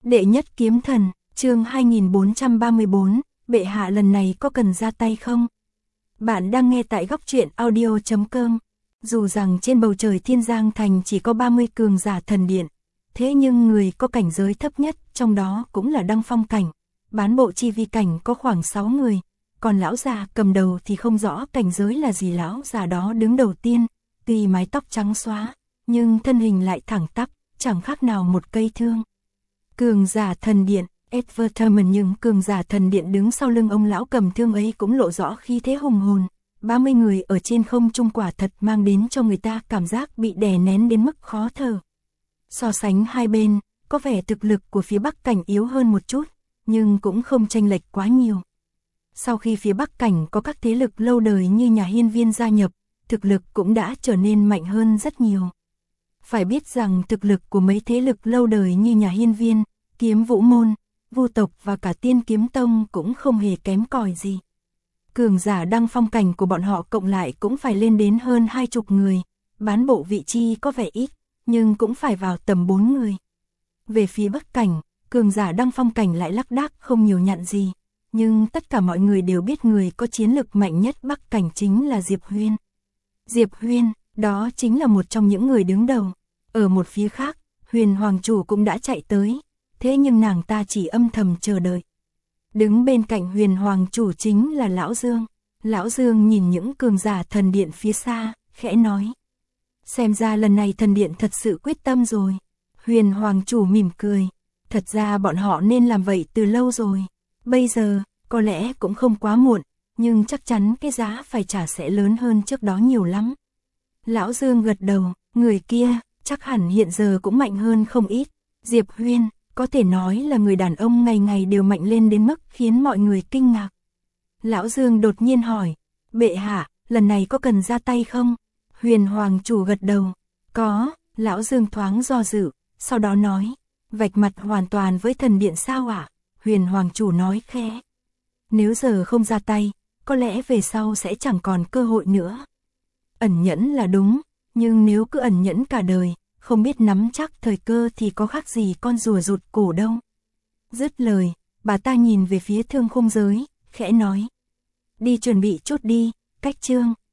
Đệ nhất kiếm thần, chương 2434, bệ hạ lần này có cần ra tay không? Bạn đang nghe tại góc truyện audio.com. Dù rằng trên bầu trời Thiên Giang Thành chỉ có 30 cường giả thần điện, thế nhưng người có cảnh giới thấp nhất trong đó cũng là đăng phong cảnh, bán bộ chi vi cảnh có khoảng 6 người, còn lão già cầm đầu thì không rõ cảnh giới là gì. Lão già đó đứng đầu tiên, tuy mái tóc trắng xóa, nhưng thân hình lại thẳng tắp, chẳng khác nào một cây thương. Cường giả thần điện, Edvertamen, nhưng cường giả thần điện đứng sau lưng ông lão cầm thương ấy cũng lộ rõ khí thế hùng hồn. 30 người ở trên không trung quả thật mang đến cho người ta cảm giác bị đè nén đến mức khó thở. So sánh hai bên, có vẻ thực lực của phía Bắc cảnh yếu hơn một chút, nhưng cũng không chênh lệch quá nhiều. Sau khi phía Bắc cảnh có các thế lực lâu đời như nhà Hiên Viên gia nhập, thực lực cũng đã trở nên mạnh hơn rất nhiều. Phải biết rằng thực lực của mấy thế lực lâu đời như nhà Hiên Viên, Kiếm Vũ Môn, Vu tộc và cả Tiên Kiếm Tông cũng không hề kém cỏi gì. Cường giả đăng phong cảnh của bọn họ cộng lại cũng phải lên đến hơn 20 người, bán bộ vị chi có vẻ ít, nhưng cũng phải vào tầm 4 người. Về phía Bắc cảnh, cường giả đăng phong cảnh lại lác đác không nhiều nhặn gì, nhưng tất cả mọi người đều biết người có chiến lực mạnh nhất Bắc cảnh chính là Diệp Huyên. Diệp Huyên, đó chính là một trong những người đứng đầu. Ở một phía khác, Huyền Hoàng chủ cũng đã chạy tới, thế nhưng nàng ta chỉ âm thầm chờ đợi. Đứng bên cạnh Huyền Hoàng chủ chính là Lão Dương. Lão Dương nhìn những cường giả thần điện phía xa, khẽ nói: xem ra lần này thần điện thật sự quyết tâm rồi. Huyền Hoàng chủ mỉm cười: thật ra bọn họ nên làm vậy từ lâu rồi. Bây giờ, có lẽ cũng không quá muộn, nhưng chắc chắn cái giá phải trả sẽ lớn hơn trước đó nhiều lắm. Lão Dương gật đầu: người kia, chắc hẳn hiện giờ cũng mạnh hơn không ít. Diệp Huyên, có thể nói là người đàn ông ngày ngày đều mạnh lên đến mức khiến mọi người kinh ngạc. Lão Dương đột nhiên hỏi: bệ hạ, lần này có cần ra tay không? Huyền Hoàng chủ gật đầu: có. Lão Dương thoáng do dự, sau đó nói: vạch mặt hoàn toàn với thần điện sao ạ? Huyền Hoàng chủ nói khẽ: nếu giờ không ra tay, có lẽ về sau sẽ chẳng còn cơ hội nữa. Ẩn nhẫn là đúng, nhưng nếu cứ ẩn nhẫn cả đời, không biết nắm chắc thời cơ thì có khác gì con rùa rụt cổ đâu. Dứt lời, bà ta nhìn về phía Thương Khung Giới, khẽ nói: đi chuẩn bị chốt đi, cách trương.